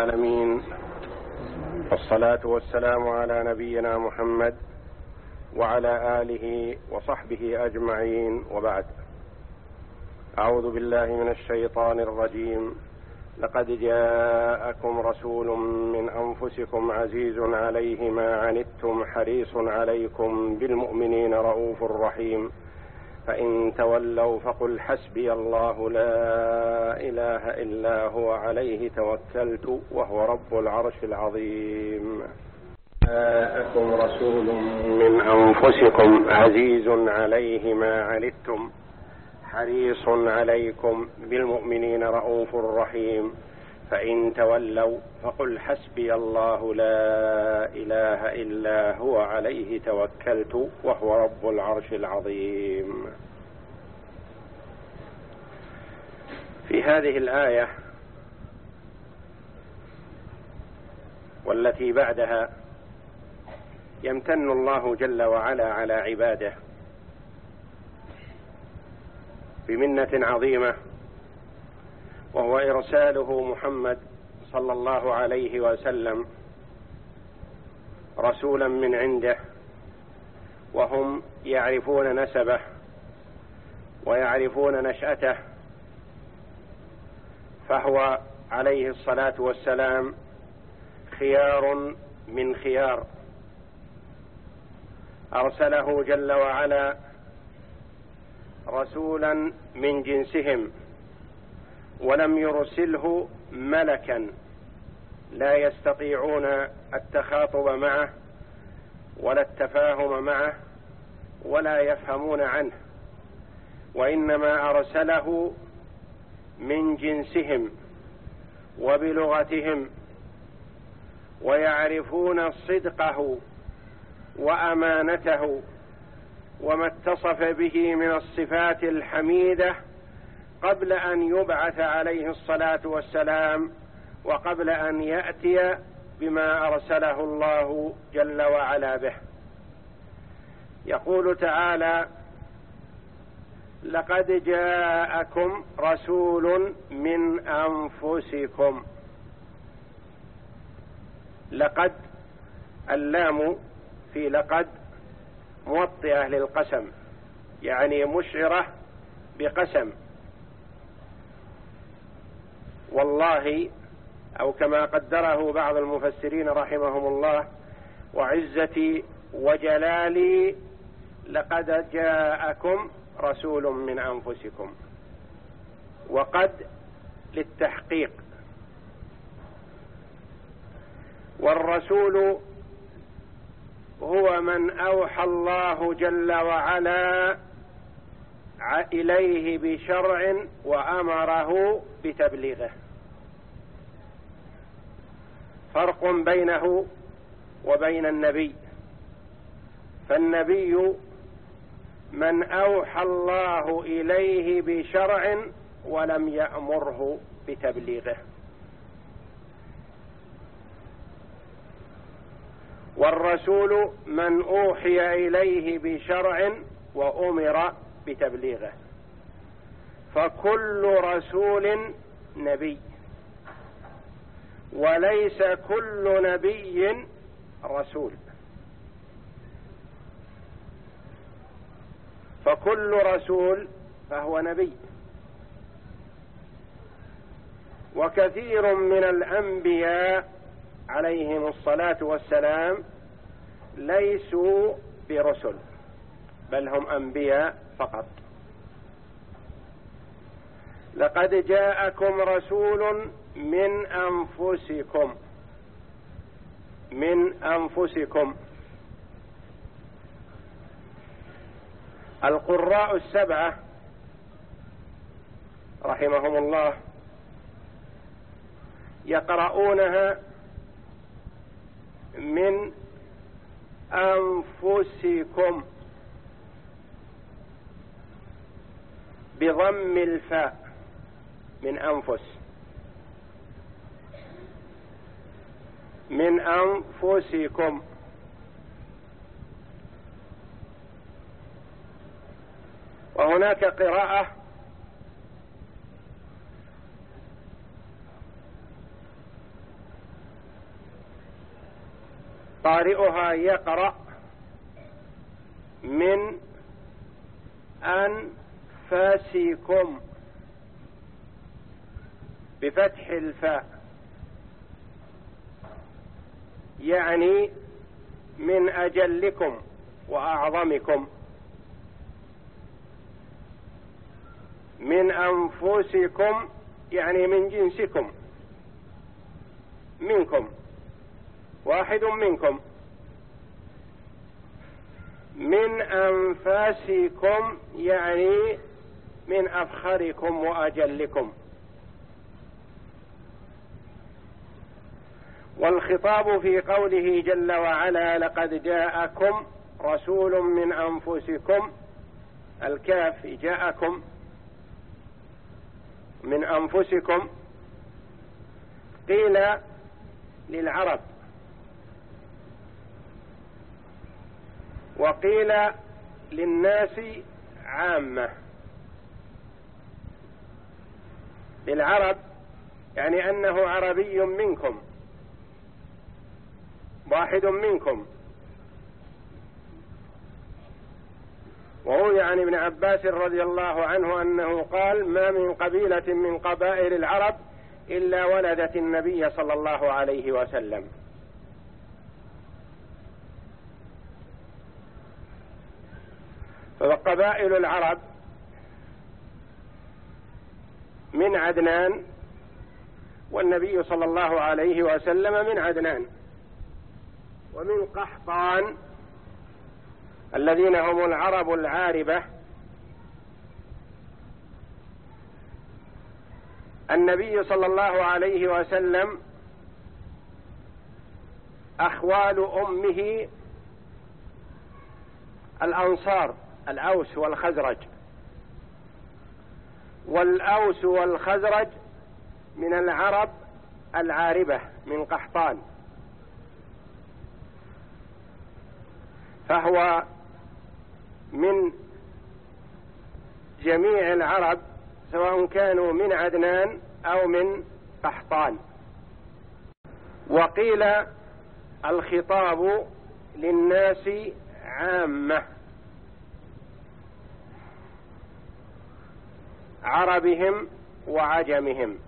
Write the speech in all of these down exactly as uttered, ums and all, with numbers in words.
العالمين، والصلاة والسلام على نبينا محمد وعلى آله وصحبه أجمعين، وبعد. أعوذ بالله من الشيطان الرجيم. لقد جاءكم رسول من أنفسكم عزيز عليه ما عنتم حريص عليكم بالمؤمنين رؤوف رحيم، فإن تولوا فقل حسبي الله لا إله إلا هو عليه توكلت وهو رب العرش العظيم. جاءكم رسول من أنفسكم عزيز عليه ما عنتم حريص عليكم بالمؤمنين رؤوف رحيم، فإن تولوا فقل حسبي الله لا إله إلا هو عليه توكلت وهو رب العرش العظيم. في هذه الآية والتي بعدها يمتن الله جل وعلا على عباده بمنة عظيمة، وهو إرساله محمد صلى الله عليه وسلم رسولا من عنده، وهم يعرفون نسبه ويعرفون نشأته، فهو عليه الصلاة والسلام خيار من خيار. أرسله جل وعلا رسولا من جنسهم، ولم يرسله ملكا لا يستطيعون التخاطب معه ولا التفاهم معه ولا يفهمون عنه، وإنما أرسله من جنسهم وبلغتهم، ويعرفون صدقه وأمانته وما اتصف به من الصفات الحميدة قبل أن يبعث عليه الصلاة والسلام، وقبل أن يأتي بما أرسله الله جل وعلا به. يقول تعالى: لقد جاءكم رسول من أنفسكم. لقد، اللام في لقد موطئة للقسم، يعني مشعرة بقسم، والله، أو كما قدره بعض المفسرين رحمهم الله: وعزتي وجلالي لقد جاءكم رسول من أنفسكم. وقد للتحقيق. والرسول هو من أوحى الله جل وعلا إليه بشرع وأمره بتبليغه. فرق بينه وبين النبي، فالنبي من أوحى الله إليه بشرع ولم يأمره بتبليغه، والرسول من أوحي إليه بشرع وأمر بتبليغه. فكل رسول نبي، وليس كل نبي رسول. فكل رسول فهو نبي، وكثير من الأنبياء عليهم الصلاة والسلام ليسوا برسل، بل هم أنبياء فقط. لقد جاءكم رسول من أنفسكم، من أنفسكم. القراء السبعة رحمهم الله يقرؤونها من أنفسكم بضم الفاء، من أنفس، من أنفسكم. وهناك قراءة قارئها يقرأ من أنفاسكم بفتح الفاء، يعني من أجلكم وأعظمكم. من أنفسكم يعني من جنسكم، منكم، واحد منكم. من أنفاسكم يعني من أفخركم وأجلكم. والخطاب في قوله جل وعلا لقد جاءكم رسول من أنفسكم، الكاف جاءكم من أنفسكم، قيل للعرب وقيل للناس عامة. للعرب يعني أنه عربي منكم، واحد منكم. وروي عن ابن عباس رضي الله عنه أنه قال ما من قبيلة من قبائل العرب إلا ولدت النبي صلى الله عليه وسلم. فقبائل العرب من عدنان، والنبي صلى الله عليه وسلم من عدنان، ومن قحطان الذين هم العرب العاربة. النبي صلى الله عليه وسلم أخوال أمه الأنصار الأوس والخزرج، والأوس والخزرج من العرب العاربة من قحطان، فهو من جميع العرب سواء كانوا من عدنان أو من قحطان. وقيل الخطاب للناس عامة، عربهم وعجمهم،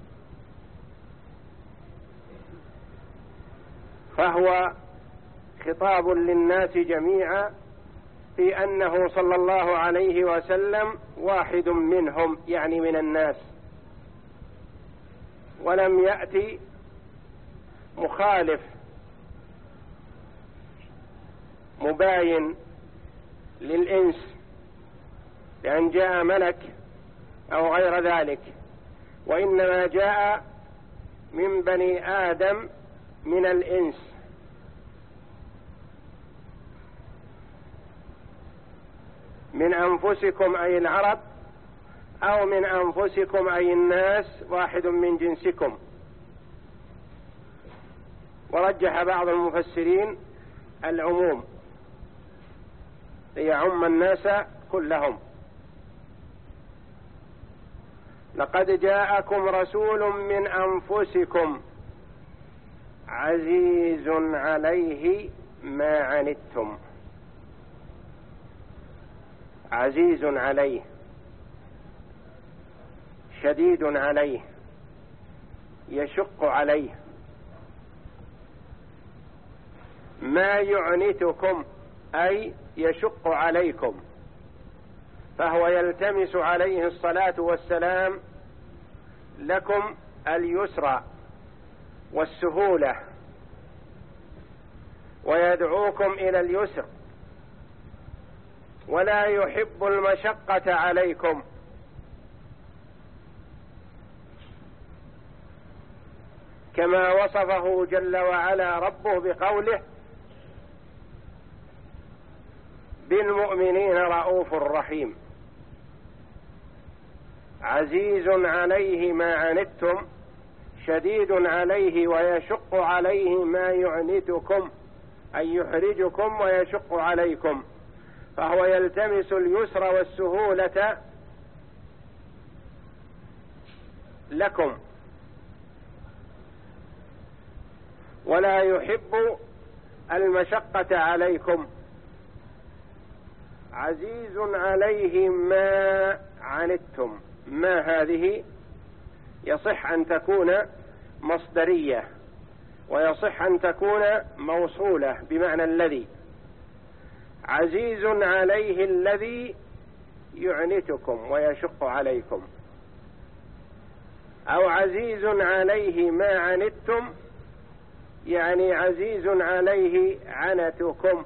فهو خطاب للناس جميعا في أنه صلى الله عليه وسلم واحد منهم، يعني من الناس، ولم يأتي مخالف مباين للإنس لأن جاء ملك أو غير ذلك، وإنما جاء من بني آدم من الإنس. من أنفسكم أي العرب، أو من أنفسكم أي الناس، واحد من جنسكم. ورجح بعض المفسرين العموم ليعم الناس كلهم. لقد جاءكم رسول من أنفسكم عزيز عليه ما عنتم. عزيز عليه، شديد عليه، يشق عليه. ما يعنتكم أي يشق عليكم، فهو يلتمس عليه الصلاة والسلام لكم اليسر والسهولة، ويدعوكم إلى اليسر، ولا يحب المشقة عليكم. كما وصفه جل وعلا ربه بقوله بالمؤمنين رؤوف رحيم. عزيز عليه ما عنتم شديد عليه ويشق عليه ما يعنتكم أي يحرجكم ويشق عليكم، فهو يلتمس اليسر والسهولة لكم، ولا يحب المشقة عليكم. عزيز عليه ما عنتم، ما هذه يصح أن تكون مصدرية ويصح أن تكون موصولة بمعنى الذي. عزيز عليه الذي يعنتكم ويشق عليكم، أو عزيز عليه ما عنتم، يعني عزيز عليه عنتكم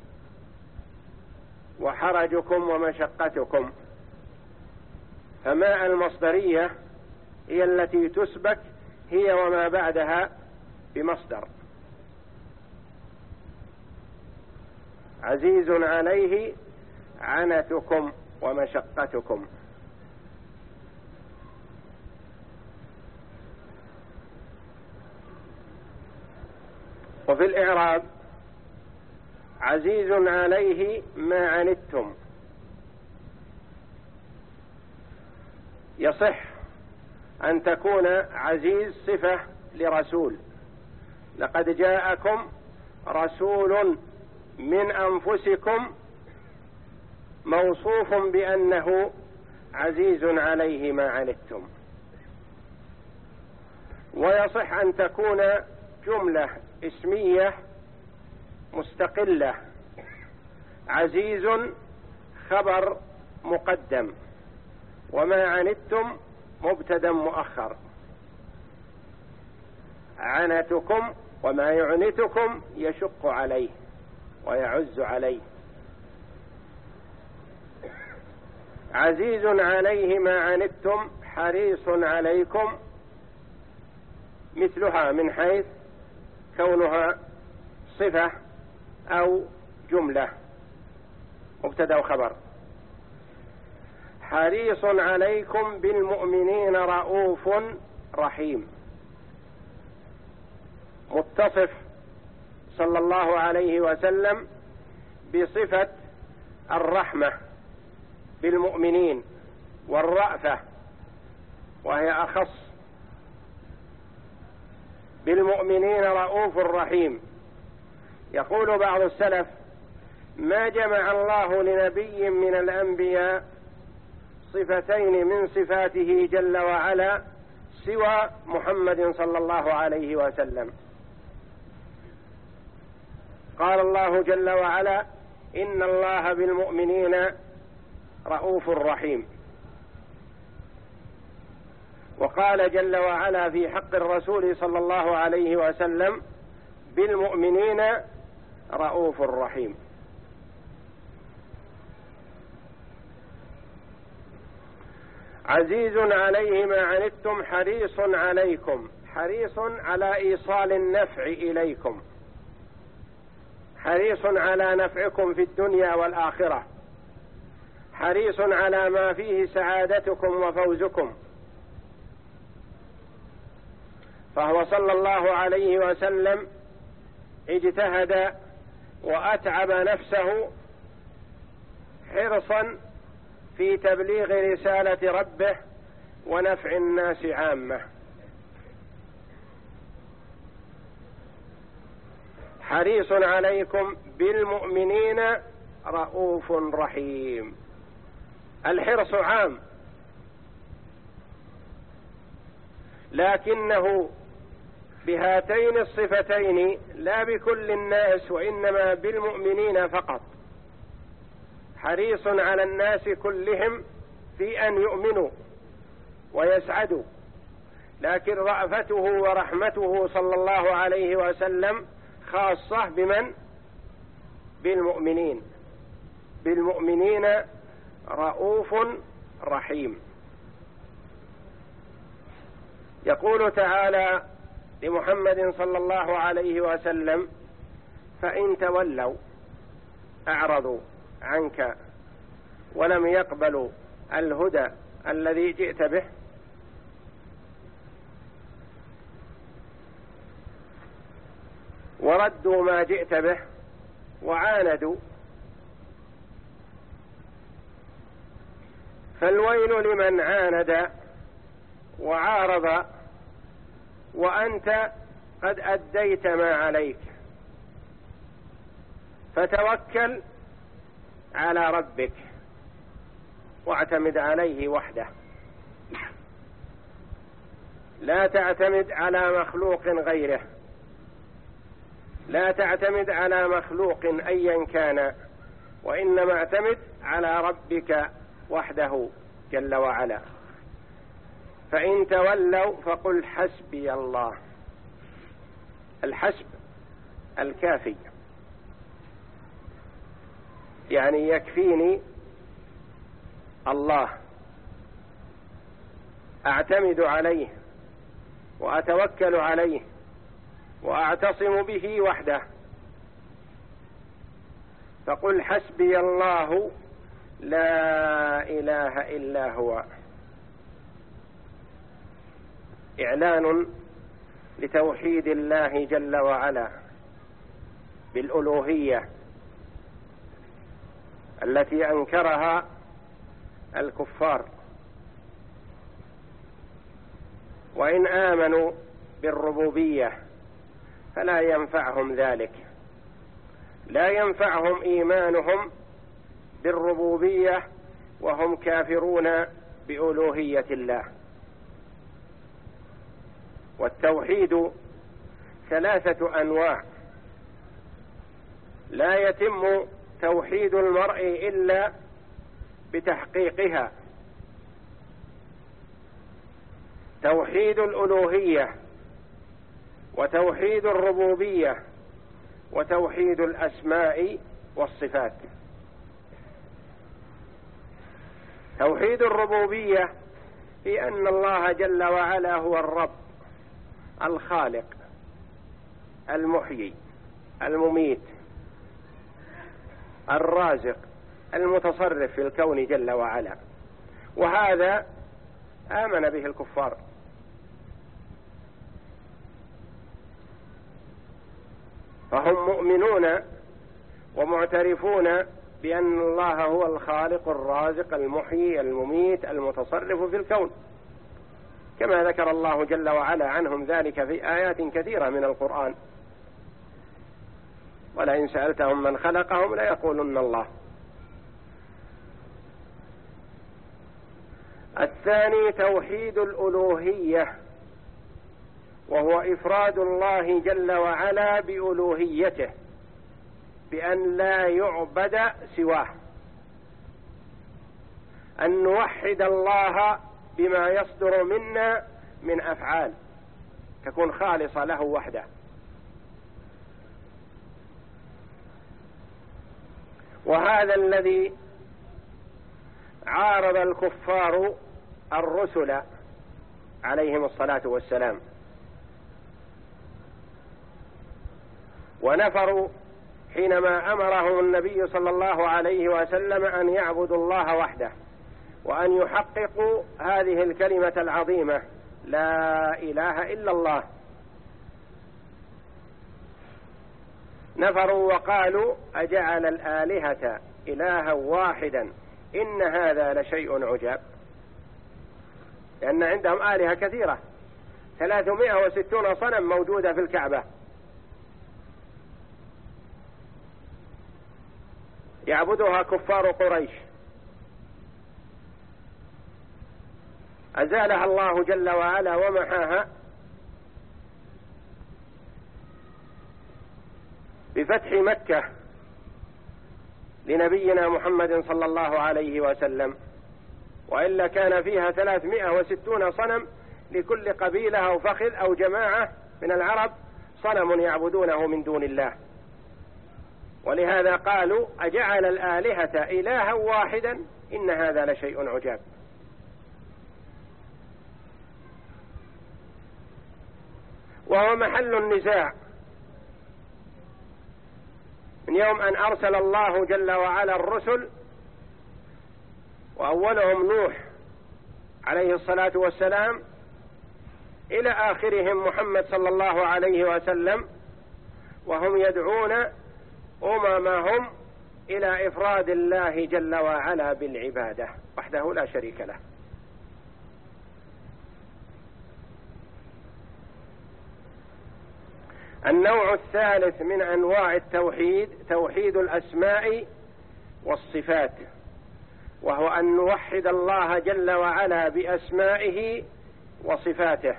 وحرجكم ومشقتكم. فما المصدرية هي التي تسبك هي وما بعدها بمصدر. عزيز عليه عنتكم ومشقتكم. وفي الإعراب عزيز عليه ما عنتم، يصح أن تكون عزيز صفة لرسول، لقد جاءكم رسول من أنفسكم موصوف بأنه عزيز عليه ما عنتم. ويصح أن تكون جملة اسمية مستقلة، عزيز خبر مقدم، وما عنتم مبتدأ مؤخر. عنتكم وما يعنتكم يشق عليه ويعز عليه. عزيز عليه ما عنتم حريص عليكم، مثلها من حيث كونها صفة أو جملة مبتدأ وخبر. حريص عليكم بالمؤمنين رؤوف رحيم، متصف صلى الله عليه وسلم بصفة الرحمة بالمؤمنين والرأفة، وهي أخص. بالمؤمنين رؤوف رحيم. يقول بعض السلف: ما جمع الله لنبي من الأنبياء صفتين من صفاته جل وعلا سوى محمد صلى الله عليه وسلم. قال الله جل وعلا: إن الله بالمؤمنين رؤوف رحيم. وقال جل وعلا في حق الرسول صلى الله عليه وسلم: بالمؤمنين رؤوف رحيم. عزيز عليه ما عنتم حريص عليكم، حريص على إيصال النفع إليكم، حريص على نفعكم في الدنيا والآخرة، حريص على ما فيه سعادتكم وفوزكم. فهو صلى الله عليه وسلم اجتهد وأتعب نفسه حرصا في تبليغ رسالة ربه ونفع الناس عامة. حريص عليكم بالمؤمنين رؤوف رحيم. الحرص عام، لكنه بهاتين الصفتين لا بكل الناس، وإنما بالمؤمنين فقط. حريص على الناس كلهم في أن يؤمنوا ويسعدوا، لكن رأفته ورحمته صلى الله عليه وسلم خاصة بمن؟ بالمؤمنين. بالمؤمنين رؤوف رحيم. يقول تعالى لمحمد صلى الله عليه وسلم: فإن تولوا أعرضوا عنك ولم يقبلوا الهدى الذي جئت به وردوا ما جئت به وعاندوا، فالويل لمن عاند وعارض وأنت قد أديت ما عليك. فتوكل على ربك واعتمد عليه وحده، لا تعتمد على مخلوق غيره، لا تعتمد على مخلوق أيا كان، وإنما اعتمد على ربك وحده جل وعلا. فإن تولوا فقل حسبي الله. الحسب الكافي، يعني يكفيني الله، أعتمد عليه وأتوكل عليه وأعتصم به وحده. فقل حسبي الله لا إله إلا هو. إعلان لتوحيد الله جل وعلا بالألوهية التي أنكرها الكفار، وإن آمنوا بالربوبية فلا ينفعهم ذلك، لا ينفعهم إيمانهم بالربوبية وهم كافرون بألوهية الله. والتوحيد ثلاثة أنواع، لا يتم توحيد المرء إلا بتحقيقها: توحيد الألوهية، وتوحيد الربوبية، وتوحيد الأسماء والصفات. توحيد الربوبية في أن الله جل وعلا هو الرب الخالق المحيي المميت الرازق المتصرف في الكون جل وعلا، وهذا آمن به الكفار. فهم مؤمنون ومعترفون بأن الله هو الخالق الرازق المحيي المميت المتصرف في الكون، كما ذكر الله جل وعلا عنهم ذلك في آيات كثيرة من القرآن. ولئن سألتهم من خلقهم ليقولن الله. الثاني توحيد الألوهية، وهو إفراد الله جل وعلا بألوهيته، بأن لا يعبد سواه، أن نوحد الله بما يصدر منا من أفعال تكون خالصة له وحده. وهذا الذي عارض الكفار الرسل عليهم الصلاة والسلام، ونفروا حينما أمرهم النبي صلى الله عليه وسلم أن يعبدوا الله وحده، وأن يحققوا هذه الكلمة العظيمة لا إله إلا الله. نفروا وقالوا أجعل الآلهة إلها واحدا إن هذا لشيء عجاب، لأن عندهم آلهة كثيرة، ثلاثمائة وستون صنم موجودة في الكعبة يعبدها كفار قريش، أزالها الله جل وعلا ومحاها بفتح مكة لنبينا محمد صلى الله عليه وسلم، وإلا كان فيها ثلاثمائة وستون صنم، لكل قبيلة أو فخذ أو جماعة من العرب صنم يعبدونه من دون الله. ولهذا قالوا أجعل الآلهة إلها واحدا إن هذا لشيء عجاب. وهو محل النزاع من يوم أن أرسل الله جل وعلا الرسل، وأولهم نوح عليه الصلاة والسلام إلى آخرهم محمد صلى الله عليه وسلم، وهم يدعون أممهم إلى إفراد الله جل وعلا بالعبادة وحده لا شريك له. النوع الثالث من أنواع التوحيد توحيد الأسماء والصفات، وهو أن نوحد الله جل وعلا بأسمائه وصفاته.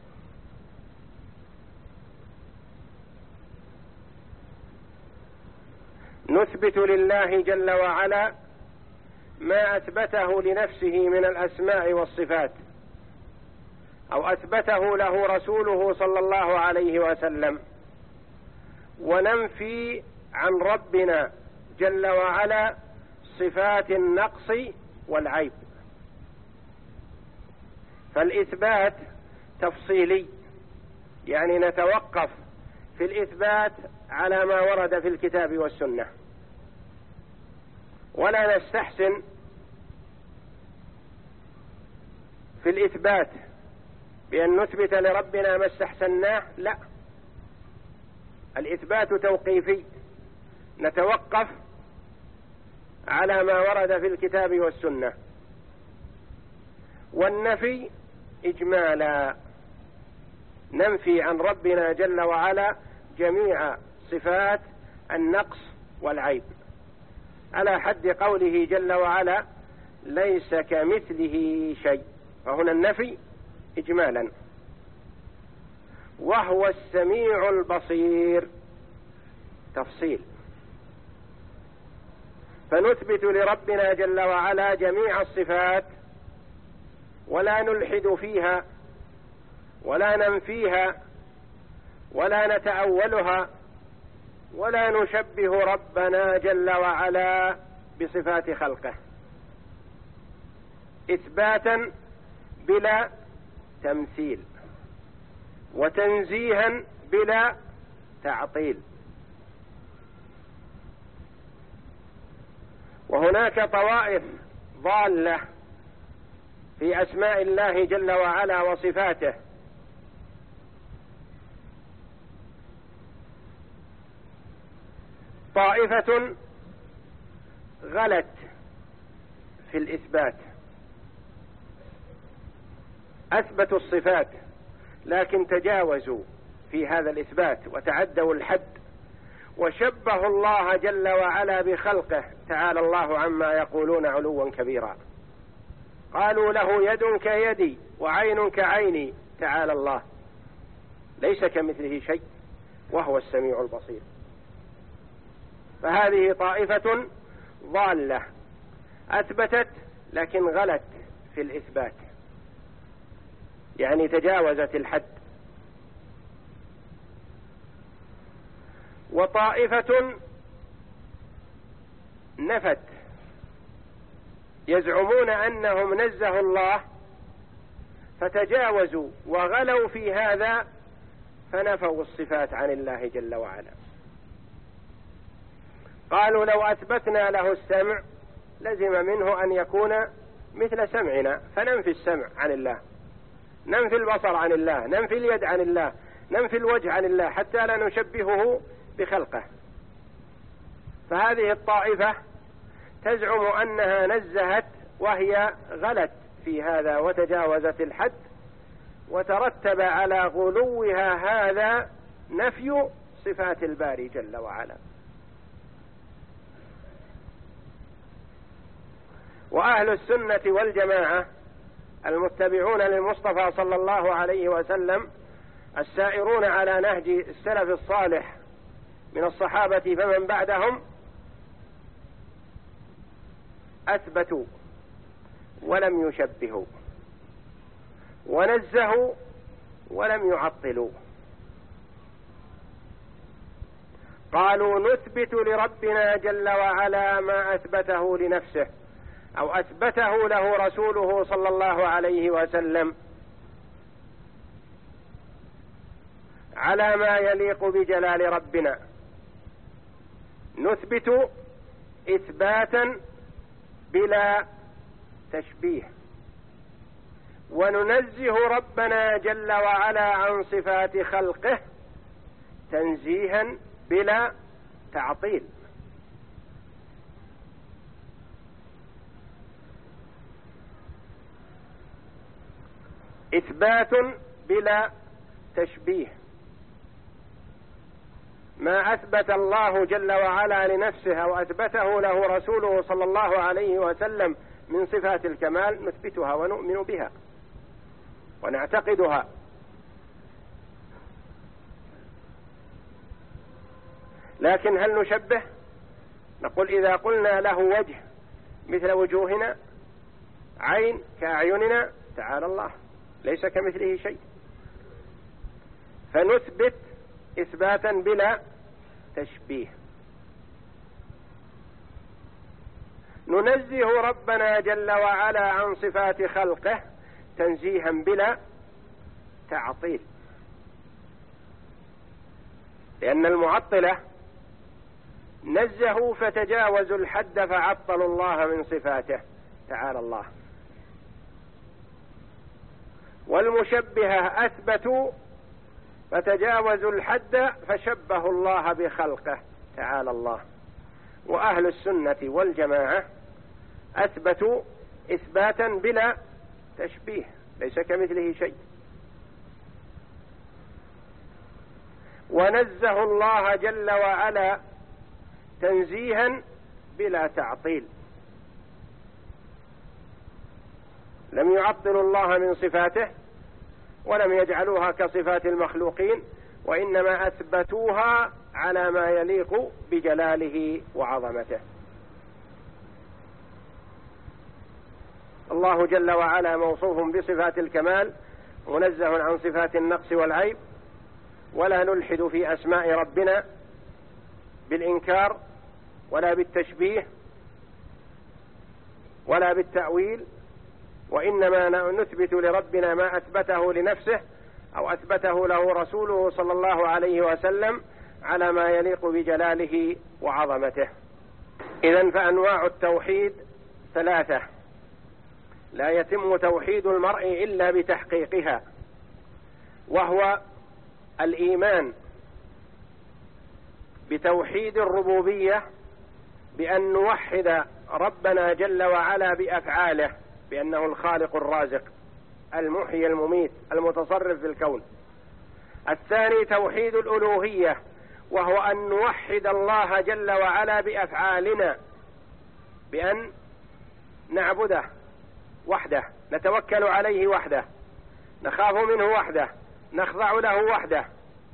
نثبت لله جل وعلا ما أثبته لنفسه من الأسماء والصفات، أو أثبته له رسوله صلى الله عليه وسلم، وننفي عن ربنا جل وعلا صفات النقص والعيب. فالإثبات تفصيلي، يعني نتوقف في الإثبات على ما ورد في الكتاب والسنة، ولا نستحسن في الإثبات بأن نثبت لربنا ما استحسناه، لا، الإثبات توقيفي، نتوقف على ما ورد في الكتاب والسنة. والنفي إجمالا، ننفي عن ربنا جل وعلا جميع صفات النقص والعيب، على حد قوله جل وعلا ليس كمثله شيء، فهنا النفي إجمالا. وهو السميع البصير تفصيل، فنثبت لربنا جل وعلا جميع الصفات ولا نلحد فيها ولا ننفيها ولا نتأولها ولا نشبه ربنا جل وعلا بصفات خلقه، إثباتا بلا تمثيل، وتنزيها بلا تعطيل. وهناك طوائف ضالة في أسماء الله جل وعلا وصفاته، طائفة غلت في الإثبات، أثبتوا الصفات لكن تجاوزوا في هذا الإثبات وتعدوا الحد، وشبهوا الله جل وعلا بخلقه، تعالى الله عما يقولون علوا كبيرا. قالوا له يد كيدي وعين كعيني، تعالى الله، ليس كمثله شيء وهو السميع البصير. فهذه طائفة ضالة أثبتت لكن غلت في الإثبات، يعني تجاوزت الحد. وطائفة نفت، يزعمون أنهم نزهوا الله فتجاوزوا وغلوا في هذا فنفوا الصفات عن الله جل وعلا. قالوا لو أثبتنا له السمع لزم منه أن يكون مثل سمعنا، فننفي السمع عن الله، ننفي البصر عن الله، ننفي اليد عن الله، ننفي الوجه عن الله، حتى لا نشبهه بخلقه. فهذه الطائفة تزعم أنها نزهت وهي غلت في هذا وتجاوزت الحد، وترتب على غلوها هذا نفي صفات الباري جل وعلا. وأهل السنة والجماعة المتبعون للمصطفى صلى الله عليه وسلم السائرون على نهج السلف الصالح من الصحابة فمن بعدهم أثبتوا ولم يشبهوا، ونزهوا ولم يعطلوا. قالوا نثبت لربنا جل وعلا ما أثبته لنفسه أو أثبته له رسوله صلى الله عليه وسلم على ما يليق بجلال ربنا، نثبت إثباتا بلا تشبيه، وننزه ربنا جل وعلا عن صفات خلقه تنزيها بلا تعطيل. إثبات بلا تشبيه، ما أثبت الله جل وعلا لنفسه أو أثبته له رسوله صلى الله عليه وسلم من صفات الكمال نثبتها ونؤمن بها ونعتقدها. لكن هل نشبه؟ نقول إذا قلنا له وجه مثل وجوهنا، عين كأعيننا، تعالى الله ليس كمثله شيء، فنثبت إثباتا بلا تشبيه. ننزه ربنا جل وعلا عن صفات خلقه تنزيها بلا تعطيل، لأن المعطلة نزهوا فتجاوزوا الحد فعطلوا الله من صفاته تعالى الله، والمشبهة أثبتوا فتجاوزوا الحد فشبهوا الله بخلقه تعالى الله. وأهل السنة والجماعة أثبتوا إثباتا بلا تشبيه، ليس كمثله شيء، ونزهوا الله جل وعلا تنزيها بلا تعطيل، لم يعطلوا الله من صفاته ولم يجعلوها كصفات المخلوقين، وإنما أثبتوها على ما يليق بجلاله وعظمته. الله جل وعلا موصوف بصفات الكمال منزه عن صفات النقص والعيب، ولا نلحد في أسماء ربنا بالإنكار ولا بالتشبيه ولا بالتأويل، وإنما نثبت لربنا ما أثبته لنفسه أو أثبته له رسوله صلى الله عليه وسلم على ما يليق بجلاله وعظمته. إذن فأنواع التوحيد ثلاثة، لا يتم توحيد المرء إلا بتحقيقها، وهو الإيمان بتوحيد الربوبية، بأن نوحد ربنا جل وعلا بأفعاله، بأنه الخالق الرازق المحيي المميت المتصرف في الكون. الثاني توحيد الألوهية، وهو أن نوحد الله جل وعلا بأفعالنا، بأن نعبده وحده، نتوكل عليه وحده، نخاف منه وحده، نخضع له وحده،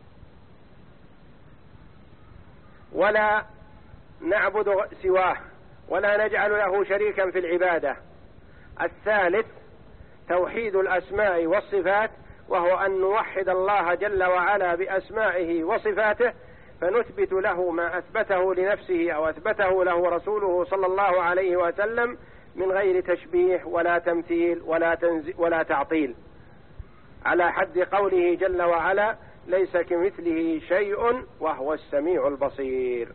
ولا نعبد سواه، ولا نجعل له شريكا في العبادة. الثالث توحيد الأسماء والصفات، وهو أن نوحد الله جل وعلا بأسمائه وصفاته، فنثبت له ما أثبته لنفسه أو أثبته له رسوله صلى الله عليه وسلم من غير تشبيه ولا تمثيل ولا, تنزي ولا تعطيل، على حد قوله جل وعلا ليس كمثله شيء وهو السميع البصير.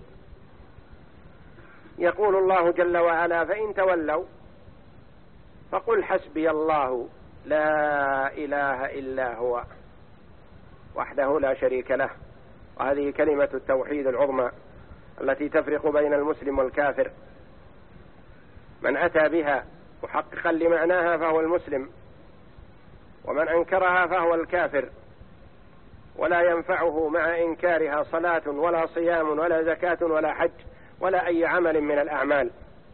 يقول الله جل وعلا فإن تولوا فقل حسبي الله لا إله إلا هو وحده لا شريك له. وهذه كلمة التوحيد العظمى التي تفرق بين المسلم والكافر، من أتى بها محققا لمعناها فهو المسلم، ومن أنكرها فهو الكافر، ولا ينفعه مع إنكارها صلاة ولا صيام ولا زكاة ولا حج ولا أي عمل من الأعمال.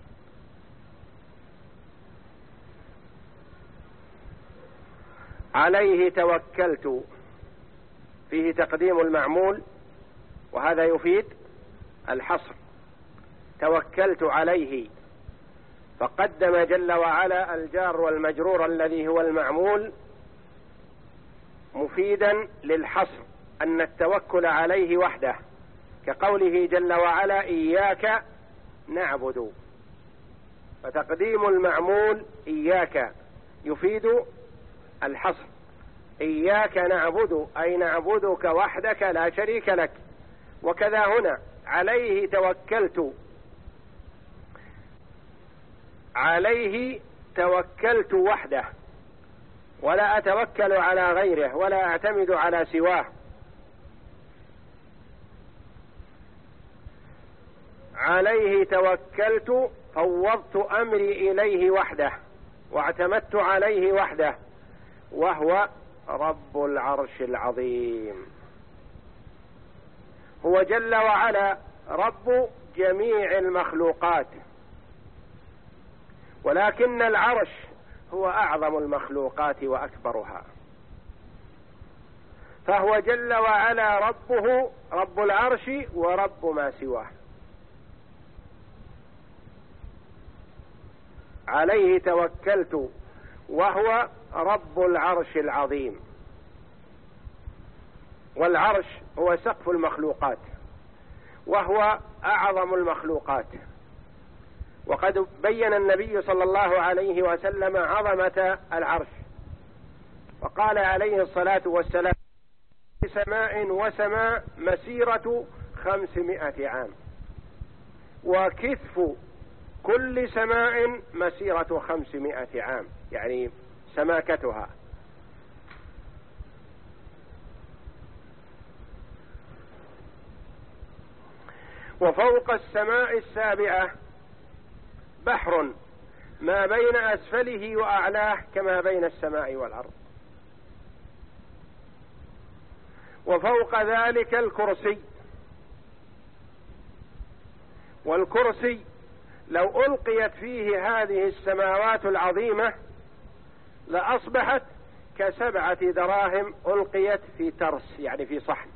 عليه توكلت فيه تقديم المعمول، وهذا يفيد الحصر، توكلت عليه، فقدم جل وعلا الجار والمجرور الذي هو المعمول مفيدا للحصر، أن التوكل عليه وحده، كقوله جل وعلا إياك نعبد، فتقديم المعمول إياك يفيد الحصر، إياك نعبد أي نعبدك وحدك لا شريك لك. وكذا هنا عليه توكلت، عليه توكلت وحده، ولا أتوكل على غيره ولا أعتمد على سواه. عليه توكلت فوضت أمري إليه وحده واعتمدت عليه وحده، وهو رب العرش العظيم. هو جل وعلا رب جميع المخلوقات، ولكن العرش هو أعظم المخلوقات وأكبرها، فهو جل وعلا ربه رب العرش ورب ما سواه، عليه توكلت وهو رب العرش العظيم. والعرش هو سقف المخلوقات وهو أعظم المخلوقات، وقد بين النبي صلى الله عليه وسلم عظمة العرش، وقال عليه الصلاة والسلام: سماء وسماء مسيرة خمسمائة عام، وكثف كل سماء مسيرة خمسمائة عام، يعني سماكتها. وفوق السماء السابعة بحر ما بين أسفله وأعلاه كما بين السماء والأرض. وفوق ذلك الكرسي، والكرسي لو ألقيت فيه هذه السماوات العظيمة لأصبحت كسبعة دراهم ألقيت في ترس، يعني في صحن.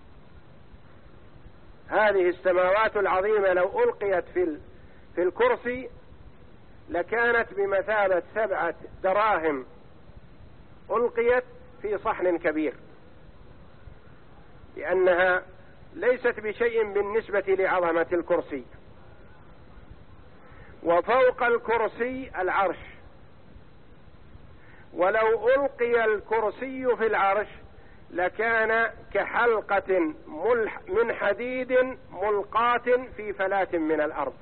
هذه السماوات العظيمة لو ألقيت في في الكرسي لكانت بمثابة سبعة دراهم ألقيت في صحن كبير، لأنها ليست بشيء بالنسبة لعظمة الكرسي. وفوق الكرسي العرش، ولو ألقي الكرسي في العرش لكان كحلقة من حديد ملقاة في فلاة من الأرض.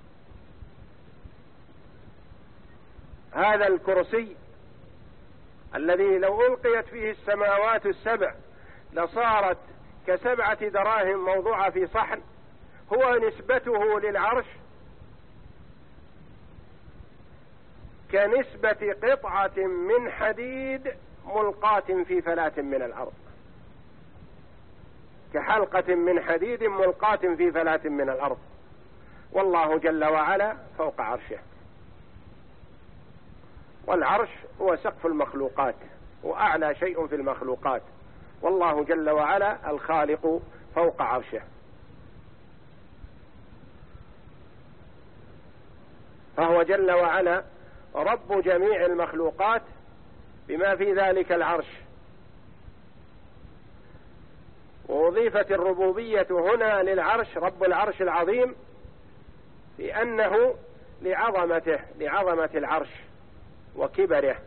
هذا الكرسي الذي لو ألقيت فيه السماوات السبع لصارت كسبعة دراهم موضوعة في صحن، هو نسبته للعرش كنسبة قطعة من حديد ملقاة في فلاة من الأرض، كحلقة من حديد ملقاة في فلاة من الأرض. والله جل وعلا فوق عرشه، والعرش هو سقف المخلوقات وأعلى شيء في المخلوقات، والله جل وعلا الخالق فوق عرشه. فهو جل وعلا رب جميع المخلوقات بما في ذلك العرش. وأضيفت الربوبية هنا للعرش، رب العرش العظيم، لأنه لعظمته لعظمة العرش وكبره،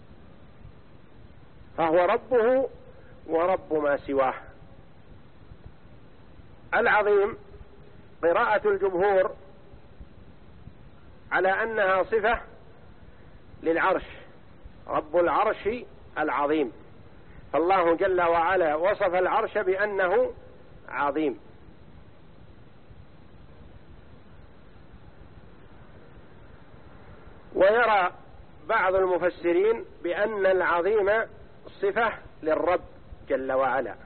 فهو ربه ورب ما سواه. العظيم قراءة الجمهور على أنها صفة للعرش، رب العرش العظيم، فالله جل وعلا وصف العرش بأنه عظيم. ويرى بعض المفسرين بأن العظيم صفة للرب جل وعلا،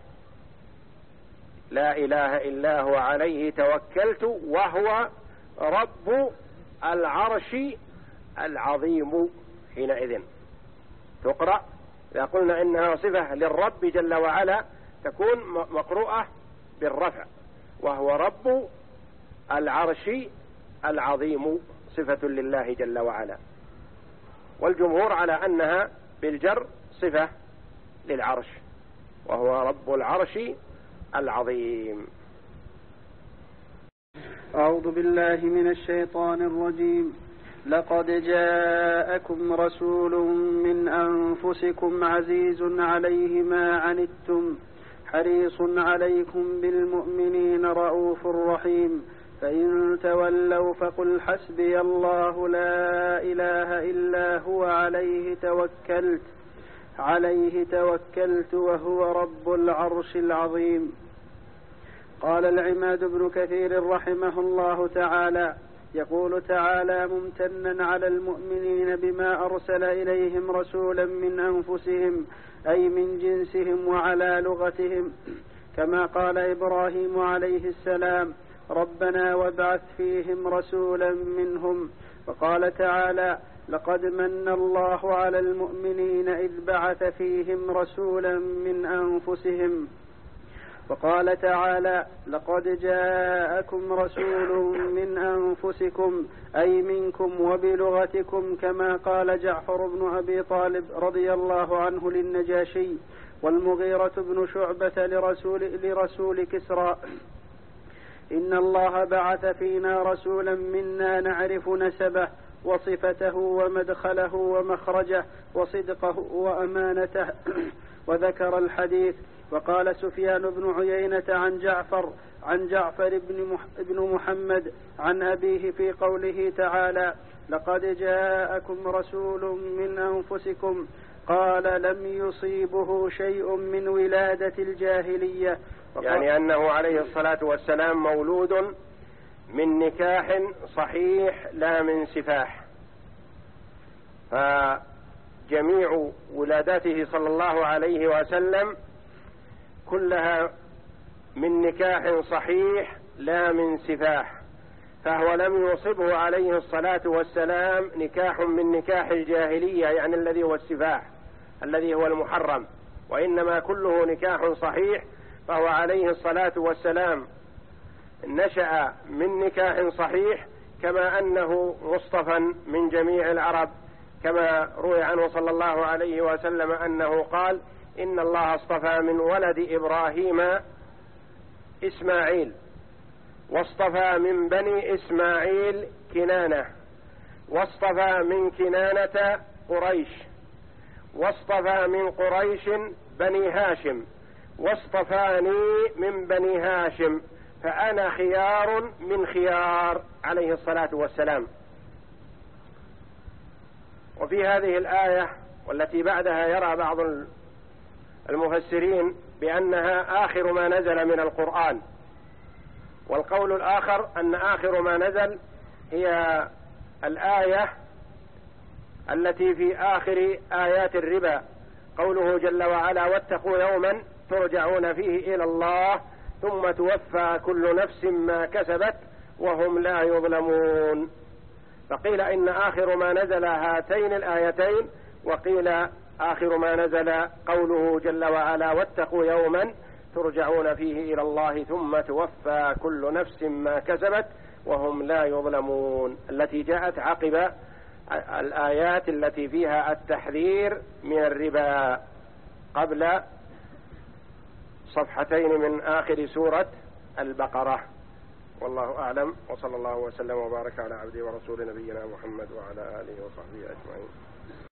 لا إله إلا هو عليه توكلت وهو رب العرش العظيم. حينئذ تقرأ إذا قلنا إنها صفة للرب جل وعلا تكون مقروءة بالرفع، وهو رب العرش العظيم صفة لله جل وعلا. والجمهور على أنها بالجر صفة للعرش، وهو رب العرش العظيم. أعوذ بالله من الشيطان الرجيم. لقد جاءكم رسول من أنفسكم عزيز عليه ما عنتم حريص عليكم بالمؤمنين رؤوف رحيم. فإن تولوا فقل حسبي الله لا إله إلا هو عليه توكلت عليه توكلت وهو رب العرش العظيم. قال العماد بن كثير رحمه الله تعالى: يقول تعالى ممتنا على المؤمنين بما أرسل إليهم رسولا من أنفسهم أي من جنسهم وعلى لغتهم، كما قال إبراهيم عليه السلام: ربنا وابعث فيهم رسولا منهم. وقال تعالى: لقد من الله على المؤمنين إذ بعث فيهم رسولا من أنفسهم. وقال تعالى: لقد جاءكم رسول من أنفسكم أي منكم وبلغتكم، كما قال جعفر بن أبي طالب رضي الله عنه للنجاشي والمغيرة بن شعبة لرسول, لرسول كسرى: إن الله بعث فينا رسولا منا نعرف نسبه وصفته ومدخله ومخرجه وصدقه وأمانته وذكر الحديث. وقال سفيان بن عيينة عن جعفر عن جعفر بن محمد عن أبيه في قوله تعالى: لقد جاءكم رسول من أنفسكم، قال: لم يصيبه شيء من ولادة الجاهلية. يعني أنه عليه الصلاة والسلام مولود من نكاح صحيح لا من سفاح، فجميع ولادته صلى الله عليه وسلم كلها من نكاح صحيح لا من سفاح، فهو لم يصبه عليه الصلاة والسلام نكاح من نكاح الجاهلية، يعني الذي هو السفاح الذي هو المحرم، وإنما كله نكاح صحيح. فهو عليه الصلاة والسلام نشأ من نكاح صحيح، كما أنه مصطفى من جميع العرب، كما روي عنه صلى الله عليه وسلم أنه قال: إن الله اصطفى من ولد إبراهيم إسماعيل، واصطفى من بني إسماعيل كنانة، واصطفى من كنانة قريش، واصطفى من قريش بني هاشم، واصطفاني من بني هاشم، فأنا خيار من خيار عليه الصلاة والسلام. وفي هذه الآية والتي بعدها يرى بعض المفسرين بأنها آخر ما نزل من القرآن، والقول الآخر أن آخر ما نزل هي الآية التي في آخر آيات الربا، قوله جل وعلا: واتقوا يوما ترجعون فيه إلى الله ثم توفى كل نفس ما كسبت وهم لا يظلمون. فقيل إن آخر ما نزل هاتين الآيتين، وقيل آخر ما نزل قوله جل وعلا: واتقوا يوما ترجعون فيه إلى الله ثم توفى كل نفس ما كسبت وهم لا يظلمون، التي جاءت عقب الآيات التي فيها التحذير من الربا قبل صفحتين من آخر سورة البقرة. والله أعلم، وصلى الله وسلم وبارك على عبده ورسول نبينا محمد وعلى آله وصحبه أجمعين.